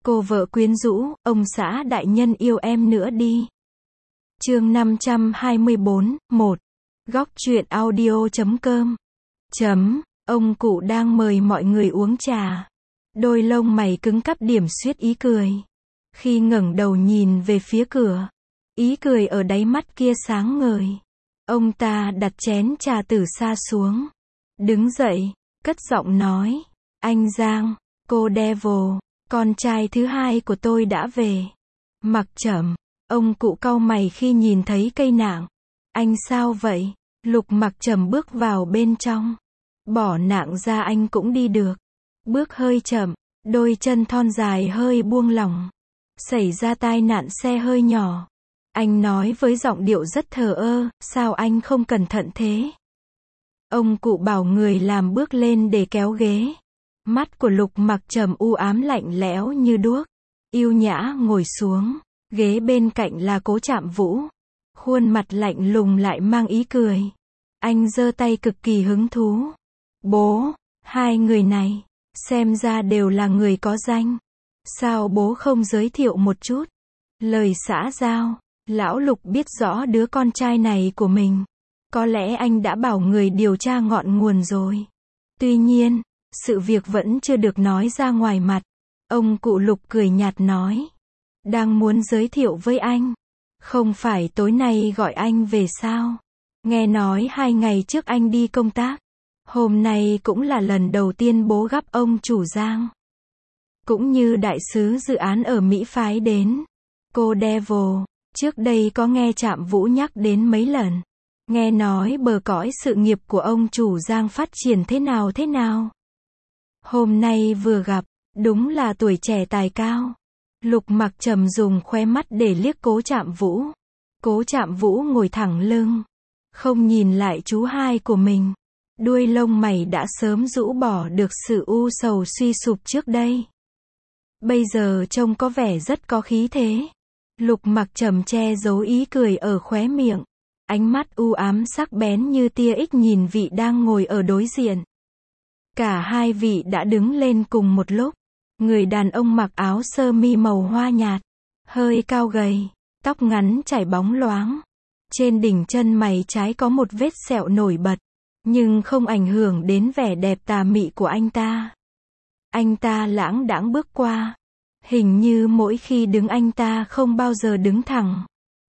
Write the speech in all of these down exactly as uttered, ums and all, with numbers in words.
Cô vợ quyến rũ, ông xã đại nhân yêu em nữa đi. Chương năm trăm hai mươi bốn, một. Góc truyện audio chấm com. Chấm, ông cụ đang mời mọi người uống trà. Đôi lông mày cứng cắp điểm xuyết ý cười. Khi ngẩng đầu nhìn về phía cửa, ý cười ở đáy mắt kia sáng ngời. Ông ta đặt chén trà từ xa xuống. Đứng dậy, cất giọng nói. Anh Giang, cô Devil, con trai thứ hai của tôi đã về. Mặc Trầm, ông cụ cau mày khi nhìn thấy cây nạng. Anh sao vậy? Lục Mặc Trầm bước vào bên trong. Bỏ nạng ra anh cũng đi được. Bước hơi chậm, đôi chân thon dài hơi buông lỏng. Xảy ra tai nạn xe hơi nhỏ. Anh nói với giọng điệu rất thờ ơ, sao anh không cẩn thận thế? Ông cụ bảo người làm bước lên để kéo ghế. Mắt của Lục Mặc Trầm u ám lạnh lẽo như đuốc. Yêu nhã ngồi xuống. Ghế bên cạnh là Cố Trạm Vũ. Khuôn mặt lạnh lùng lại mang ý cười. Anh giơ tay cực kỳ hứng thú. Bố, hai người này, xem ra đều là người có danh. Sao bố không giới thiệu một chút? Lời xã giao, lão Lục biết rõ đứa con trai này của mình. Có lẽ anh đã bảo người điều tra ngọn nguồn rồi. Tuy nhiên, sự việc vẫn chưa được nói ra ngoài mặt. Ông cụ Lục cười nhạt nói. Đang muốn giới thiệu với anh. Không phải tối nay gọi anh về sao? Nghe nói hai ngày trước anh đi công tác. Hôm nay cũng là lần đầu tiên bố gặp ông chủ Giang. Cũng như đại sứ dự án ở Mỹ phái đến. Cô Devil, trước đây có nghe Trạm Vũ nhắc đến mấy lần. Nghe nói bờ cõi sự nghiệp của ông chủ Giang phát triển thế nào thế nào. Hôm nay vừa gặp, đúng là tuổi trẻ tài cao. Lục Mặc Trầm dùng khóe mắt để liếc Cố Trạm Vũ. Cố Trạm Vũ ngồi thẳng lưng, không nhìn lại chú hai của mình. Đuôi lông mày đã sớm rũ bỏ được sự u sầu suy sụp trước đây. Bây giờ trông có vẻ rất có khí thế. Lục Mặc Trầm che giấu ý cười ở khóe miệng. Ánh mắt u ám sắc bén như tia ích nhìn vị đang ngồi ở đối diện. Cả hai vị đã đứng lên cùng một lúc. Người đàn ông mặc áo sơ mi màu hoa nhạt, hơi cao gầy, tóc ngắn chảy bóng loáng. Trên đỉnh chân mày trái có một vết sẹo nổi bật, nhưng không ảnh hưởng đến vẻ đẹp tà mị của anh ta. Anh ta lãng đãng bước qua. Hình như mỗi khi đứng anh ta không bao giờ đứng thẳng.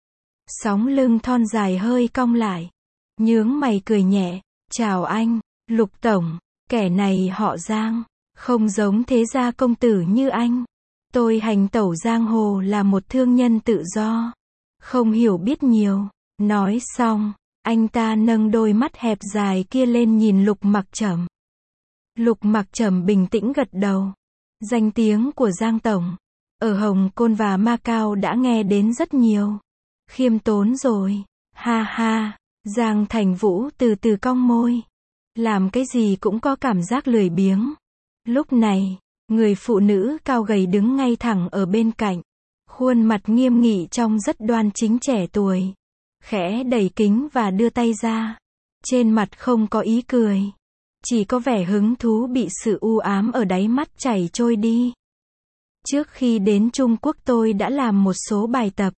Sóng lưng thon dài hơi cong lại. Nhướng mày cười nhẹ. Chào anh, Lục Tổng, kẻ này họ Giang. Không giống thế gia công tử như anh. Tôi hành tẩu giang hồ là một thương nhân tự do. Không hiểu biết nhiều. Nói xong, anh ta nâng đôi mắt hẹp dài kia lên nhìn Lục Mặc Trầm. Lục Mặc Trầm bình tĩnh gật đầu. Danh tiếng của Giang Tổng, ở Hồng Kông và Macau đã nghe đến rất nhiều. Khiêm tốn rồi. Ha ha, Giang Thành Vũ từ từ cong môi. Làm cái gì cũng có cảm giác lười biếng. Lúc này, người phụ nữ cao gầy đứng ngay thẳng ở bên cạnh. Khuôn mặt nghiêm nghị trông rất đoan chính trẻ tuổi. Khẽ đẩy kính và đưa tay ra. Trên mặt không có ý cười. Chỉ có vẻ hứng thú bị sự u ám ở đáy mắt chảy trôi đi. Trước khi đến Trung Quốc tôi đã làm một số bài tập.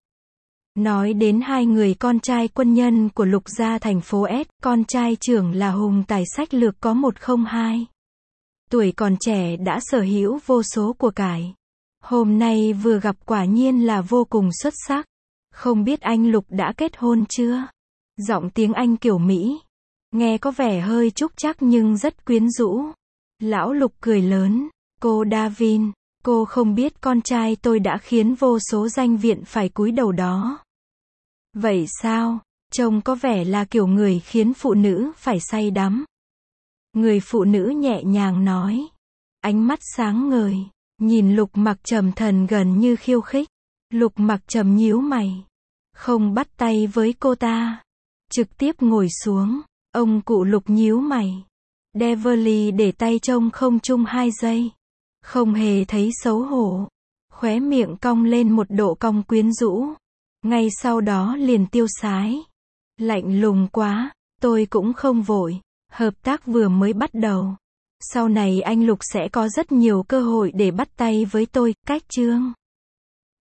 Nói đến hai người con trai quân nhân của Lục gia thành phố S. Con trai trưởng là hùng tài sách lược có một không hai. Tuổi còn trẻ đã sở hữu vô số của cải. Hôm nay vừa gặp quả nhiên là vô cùng xuất sắc. Không biết anh Lục đã kết hôn chưa? Giọng tiếng Anh kiểu Mỹ. Nghe có vẻ hơi trúc trắc nhưng rất quyến rũ. Lão Lục cười lớn. Cô Davin, cô không biết con trai tôi đã khiến vô số danh viện phải cúi đầu đó. Vậy sao? Trông có vẻ là kiểu người khiến phụ nữ phải say đắm. Người phụ nữ nhẹ nhàng nói. Ánh mắt sáng ngời. Nhìn Lục Mặc Trầm thần gần như khiêu khích. Lục Mặc Trầm nhíu mày. Không bắt tay với cô ta. Trực tiếp ngồi xuống. Ông cụ Lục nhíu mày. Beverly để tay trông không chung hai giây. Không hề thấy xấu hổ. Khóe miệng cong lên một độ cong quyến rũ. Ngay sau đó liền tiêu sái. Lạnh lùng quá. Tôi cũng không vội. Hợp tác vừa mới bắt đầu. Sau này anh Lục sẽ có rất nhiều cơ hội để bắt tay với tôi, cách chương.